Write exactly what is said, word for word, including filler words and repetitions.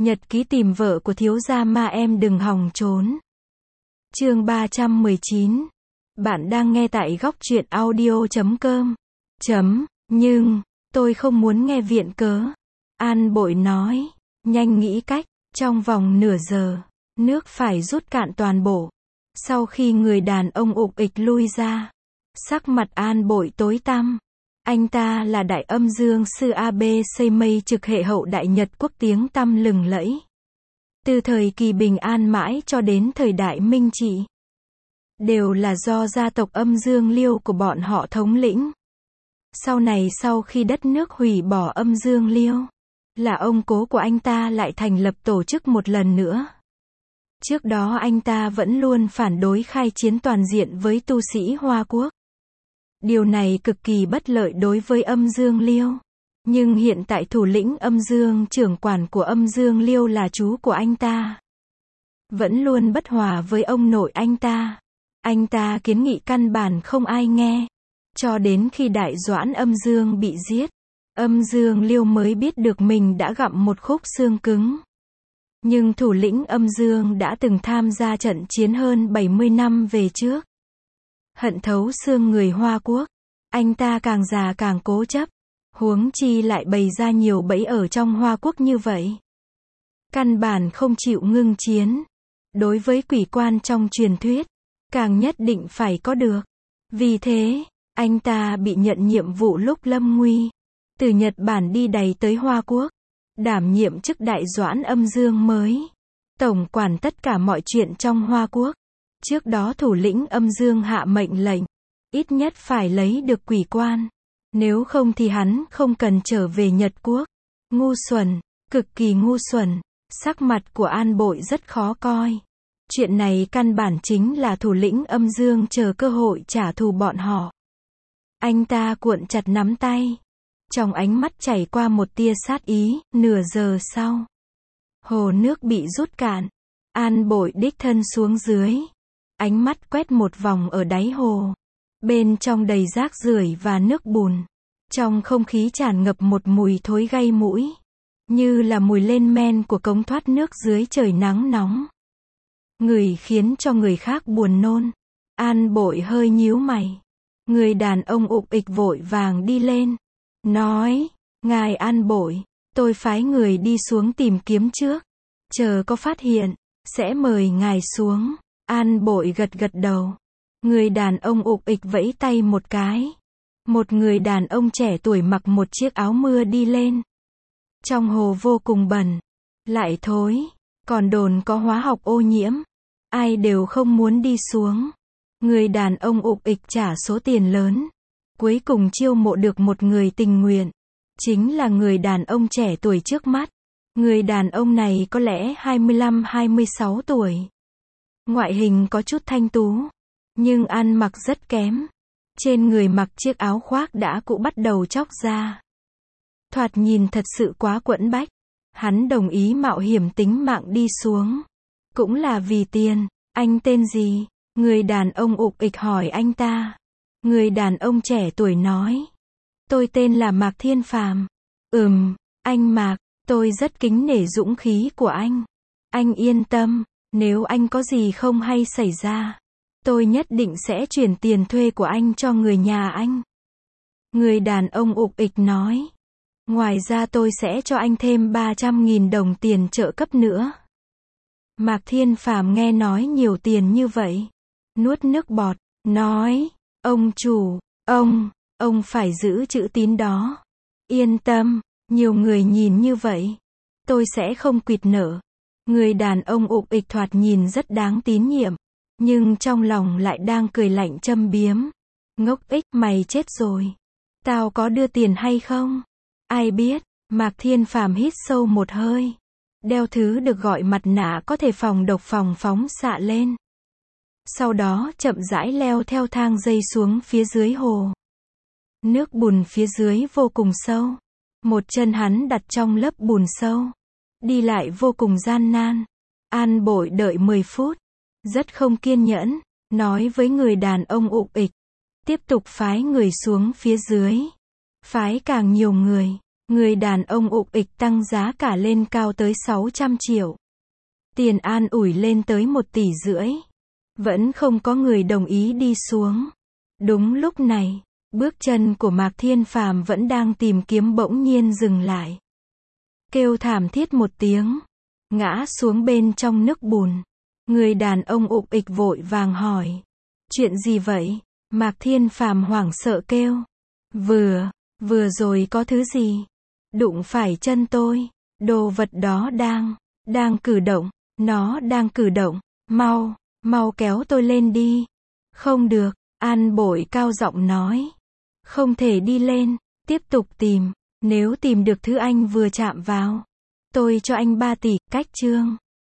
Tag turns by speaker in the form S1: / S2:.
S1: Nhật ký tìm vợ của thiếu gia ma em đừng hòng trốn. Chương ba trăm mười chín. Bạn đang nghe tại góc truyện audio chấm com. Chấm, nhưng, tôi không muốn nghe viện cớ. An Bội nói, nhanh nghĩ cách, trong vòng nửa giờ, nước phải rút cạn toàn bộ. Sau khi người đàn ông ục ịch lui ra, sắc mặt An Bội tối tăm. Anh ta là đại âm dương sư a bê xê mây trực hệ hậu đại Nhật quốc tiếng tăm lừng lẫy. Từ thời kỳ bình an mãi cho đến thời đại Minh Trị, đều là do gia tộc âm dương Liêu của bọn họ thống lĩnh. Sau này sau khi đất nước hủy bỏ âm dương Liêu, là ông cố của anh ta lại thành lập tổ chức một lần nữa. Trước đó anh ta vẫn luôn phản đối khai chiến toàn diện với tu sĩ Hoa Quốc. Điều này cực kỳ bất lợi đối với âm dương Liêu. Nhưng hiện tại thủ lĩnh âm dương trưởng quản của âm dương Liêu là chú của anh ta. Vẫn luôn bất hòa với ông nội anh ta. Anh ta kiến nghị căn bản không ai nghe. Cho đến khi đại doãn âm dương bị giết, âm dương Liêu mới biết được mình đã gặm một khúc xương cứng. Nhưng thủ lĩnh âm dương đã từng tham gia trận chiến hơn bảy mươi năm về trước. Hận thấu xương người Hoa Quốc, anh ta càng già càng cố chấp, huống chi lại bày ra nhiều bẫy ở trong Hoa Quốc như vậy. Căn bản không chịu ngưng chiến. Đối với quỷ quan trong truyền thuyết, càng nhất định phải có được. Vì thế, anh ta bị nhận nhiệm vụ lúc lâm nguy, từ Nhật Bản đi đày tới Hoa Quốc, đảm nhiệm chức đại doãn âm dương mới, tổng quản tất cả mọi chuyện trong Hoa Quốc. Trước đó thủ lĩnh âm dương hạ mệnh lệnh, ít nhất phải lấy được quỷ quan, nếu không thì hắn không cần trở về Nhật Quốc. Ngu xuẩn, cực kỳ ngu xuẩn. Sắc mặt của An Bội rất khó coi. Chuyện này căn bản chính là thủ lĩnh âm dương chờ cơ hội trả thù bọn họ. Anh ta cuộn chặt nắm tay, trong ánh mắt chảy qua một tia sát ý. Nửa giờ sau, hồ nước bị rút cạn. An Bội đích thân xuống dưới, ánh mắt quét một vòng ở đáy hồ. Bên trong đầy rác rưởi và nước bùn. Trong không khí tràn ngập một mùi thối gây mũi, như là mùi lên men của cống thoát nước dưới trời nắng nóng. Người khiến cho người khác buồn nôn. An Bội hơi nhíu mày. Người đàn ông ục ịch vội vàng đi lên, nói, ngài An Bội, tôi phái người đi xuống tìm kiếm trước. Chờ có phát hiện, sẽ mời ngài xuống. An Bội gật gật đầu. Người đàn ông ục ịch vẫy tay một cái. Một người đàn ông trẻ tuổi mặc một chiếc áo mưa đi lên. Trong hồ vô cùng bẩn, lại thối, còn đồn có hóa học ô nhiễm. Ai đều không muốn đi xuống. Người đàn ông ục ịch trả số tiền lớn, cuối cùng chiêu mộ được một người tình nguyện. Chính là người đàn ông trẻ tuổi trước mắt. Người đàn ông này có lẽ hai mươi lăm hai mươi sáu tuổi. Ngoại hình có chút thanh tú, nhưng ăn mặc rất kém. Trên người mặc chiếc áo khoác đã cũ bắt đầu chóc ra. Thoạt nhìn thật sự quá quẫn bách. Hắn đồng ý mạo hiểm tính mạng đi xuống. Cũng là vì tiền. Anh tên gì? Người đàn ông ục ịch hỏi anh ta. Người đàn ông trẻ tuổi nói. Tôi tên là Mạc Thiên Phàm. Ừm, anh Mạc, tôi rất kính nể dũng khí của anh. Anh yên tâm, nếu anh có gì không hay xảy ra, tôi nhất định sẽ chuyển tiền thuê của anh cho người nhà anh. Người đàn ông ục ịch nói. Ngoài ra tôi sẽ cho anh thêm ba trăm nghìn đồng tiền trợ cấp nữa. Mạc Thiên Phàm nghe nói nhiều tiền như vậy, nuốt nước bọt, nói, ông chủ, ông, ông phải giữ chữ tín đó. Yên tâm, nhiều người nhìn như vậy, tôi sẽ không quỵt nợ. Người đàn ông ục ịch thoạt nhìn rất đáng tín nhiệm, nhưng trong lòng lại đang cười lạnh châm biếm. Ngốc ích, mày chết rồi. Tao có đưa tiền hay không? Ai biết. Mạc Thiên Phàm hít sâu một hơi, đeo thứ được gọi mặt nạ có thể phòng độc phòng phóng xạ lên. Sau đó chậm rãi leo theo thang dây xuống phía dưới hồ. Nước bùn phía dưới vô cùng sâu. Một chân hắn đặt trong lớp bùn sâu. Đi lại vô cùng gian nan. An Bội đợi mười phút. Rất không kiên nhẫn. Nói với người đàn ông ục ịch. Tiếp tục phái người xuống phía dưới. Phái càng nhiều người. Người đàn ông ục ịch tăng giá cả lên cao tới sáu trăm triệu. Tiền an ủi lên tới một tỷ rưỡi. Vẫn không có người đồng ý đi xuống. Đúng lúc này, bước chân của Mạc Thiên Phàm vẫn đang tìm kiếm bỗng nhiên dừng lại. Kêu thảm thiết một tiếng, ngã xuống bên trong nước bùn. Người đàn ông ục ịch vội vàng hỏi. Chuyện gì vậy? Mạc Thiên Phàm hoảng sợ kêu. Vừa, vừa rồi có thứ gì? Đụng phải chân tôi. Đồ vật đó đang, đang cử động. Nó đang cử động. Mau, mau kéo tôi lên đi. Không được, An Bội cao giọng nói. Không thể đi lên, tiếp tục tìm. Nếu tìm được thứ anh vừa chạm vào, tôi cho anh ba tỷ. Cách chương